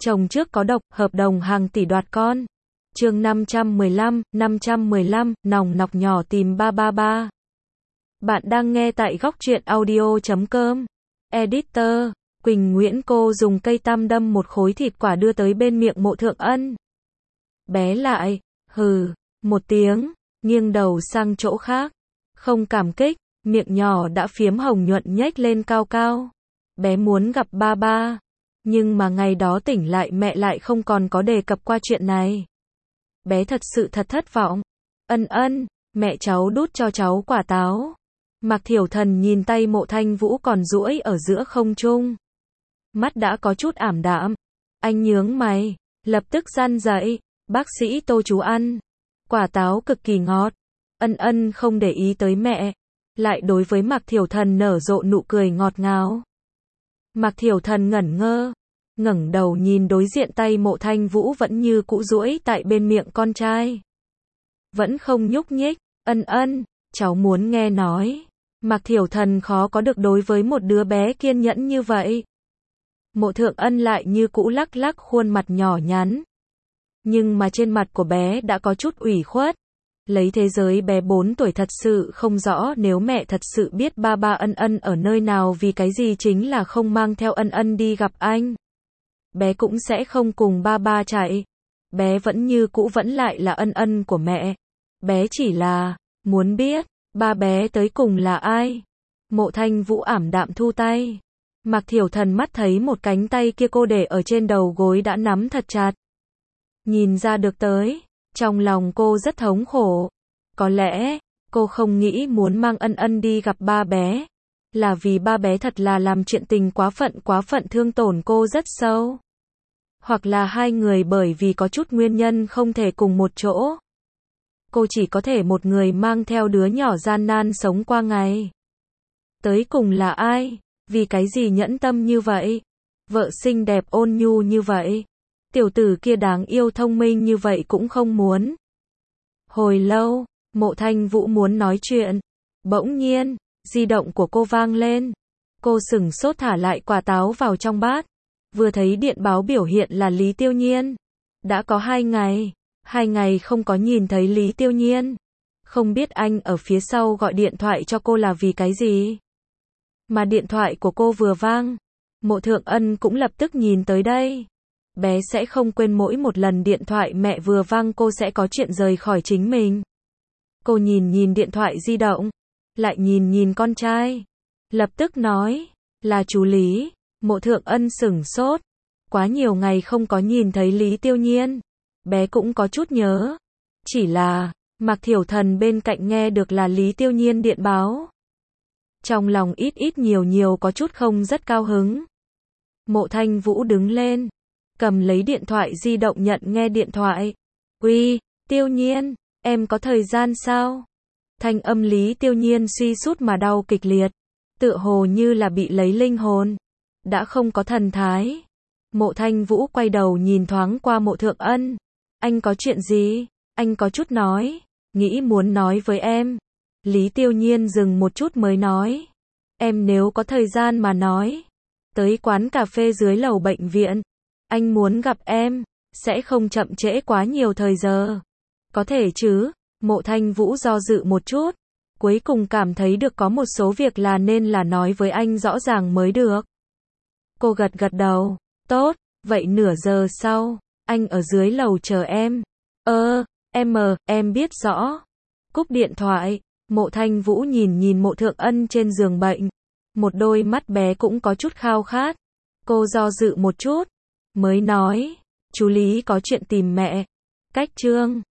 Chồng trước có độc, hợp đồng hàng tỷ đoạt con. Chương 515, nòng nọc nhỏ tìm 333. Bạn đang nghe tại góc truyện audio.com. Editor, Quỳnh Nguyễn. Cô dùng cây tăm đâm một khối thịt quả đưa tới bên miệng Mộ Thượng Ân. Bé lại, hừ, một tiếng, nghiêng đầu sang chỗ khác. Không cảm kích, miệng nhỏ đã phiếm hồng nhuận nhếch lên cao cao. Bé muốn gặp ba ba. Nhưng mà ngày đó tỉnh lại mẹ lại không còn có đề cập qua chuyện này. Bé thật sự thật thất vọng. Ân, mẹ cháu đút cho cháu quả táo. Mạc Thiểu Thần nhìn tay Mộ Thanh Vũ còn duỗi ở giữa không trung. Mắt đã có chút ảm đạm. Anh nhướng mày, lập tức răn dậy, bác sĩ Tô chú ăn. Quả táo cực kỳ ngọt. Ân không để ý tới mẹ. Lại đối với Mạc Thiểu Thần nở rộ nụ cười ngọt ngào. Mạc Thiểu Thần ngẩn ngơ, ngẩng đầu nhìn đối diện tay Mộ Thanh Vũ vẫn như cũ duỗi tại bên miệng con trai. Vẫn không nhúc nhích. Ân, cháu muốn nghe nói. Mạc Thiểu Thần khó có được đối với một đứa bé kiên nhẫn như vậy. Mộ Thượng Ân lại như cũ lắc lắc khuôn mặt nhỏ nhắn. Nhưng mà trên mặt của bé đã có chút ủy khuất. Lấy thế giới bé 4 tuổi thật sự không rõ nếu mẹ thật sự biết ba ba Ân ở nơi nào vì cái gì chính là không mang theo Ân đi gặp anh. Bé cũng sẽ không cùng ba ba chạy. Bé vẫn như cũ vẫn lại là Ân của mẹ. Bé chỉ là muốn biết ba bé tới cùng là ai. Mộ Thanh Vũ ảm đạm thu tay. Mạc Thiểu Thần mắt thấy một cánh tay kia cô để ở trên đầu gối đã nắm thật chặt. Nhìn ra được tới, trong lòng cô rất thống khổ. Có lẽ, cô không nghĩ muốn mang Ân đi gặp ba bé. Là vì ba bé thật là làm chuyện tình quá phận thương tổn cô rất sâu. Hoặc là hai người bởi vì có chút nguyên nhân không thể cùng một chỗ. Cô chỉ có thể một người mang theo đứa nhỏ gian nan sống qua ngày. Tới cùng là ai? Vì cái gì nhẫn tâm như vậy? Vợ xinh đẹp ôn nhu như vậy. Tiểu tử kia đáng yêu thông minh như vậy cũng không muốn. Hồi lâu, Mộ Thanh Vũ muốn nói chuyện. Bỗng nhiên, di động của cô vang lên. Cô sửng sốt thả lại quả táo vào trong bát. Vừa thấy điện báo biểu hiện là Lý Tiêu Nhiên. Đã có 2 ngày không có nhìn thấy Lý Tiêu Nhiên. Không biết anh ở phía sau gọi điện thoại cho cô là vì cái gì. Mà điện thoại của cô vừa vang, Mộ Thượng Ân cũng lập tức nhìn tới đây. Bé sẽ không quên mỗi một lần điện thoại mẹ vừa vang cô sẽ có chuyện rời khỏi chính mình. Cô nhìn điện thoại di động, lại nhìn con trai. Lập tức nói, là chú Lý. Mộ Thượng Ân sửng sốt. Quá nhiều ngày không có nhìn thấy Lý Tiêu Nhiên. Bé cũng có chút nhớ. Chỉ là, Mạc Thiểu Thần bên cạnh nghe được là Lý Tiêu Nhiên điện báo. Trong lòng ít nhiều có chút không rất cao hứng. Mộ Thanh Vũ đứng lên, cầm lấy điện thoại di động nhận nghe điện thoại. Uy, Tiêu Nhiên, em có thời gian sao? Thanh âm Lý Tiêu Nhiên suy sút mà đau kịch liệt. Tựa hồ như là bị lấy linh hồn. Đã không có thần thái. Mộ Thanh Vũ quay đầu nhìn thoáng qua Mộ Thượng Ân. Anh có chuyện gì? Anh có chút nói. Nghĩ muốn nói với em. Lý Tiêu Nhiên dừng một chút mới nói. Em nếu có thời gian mà nói. Tới quán cà phê dưới lầu bệnh viện. Anh muốn gặp em. Sẽ không chậm trễ quá nhiều thời giờ. Có thể chứ? Mộ Thanh Vũ do dự một chút. Cuối cùng cảm thấy được có một số việc là nên là nói với anh rõ ràng mới được. Cô gật đầu. Tốt, vậy nửa giờ sau. Anh ở dưới lầu chờ em. Em biết rõ. Cúp điện thoại. Mộ Thanh Vũ nhìn Mộ Thượng Ân trên giường bệnh. Một đôi mắt bé cũng có chút khao khát. Cô do dự một chút. Mới nói. Chú Lý có chuyện tìm mẹ. Cách chương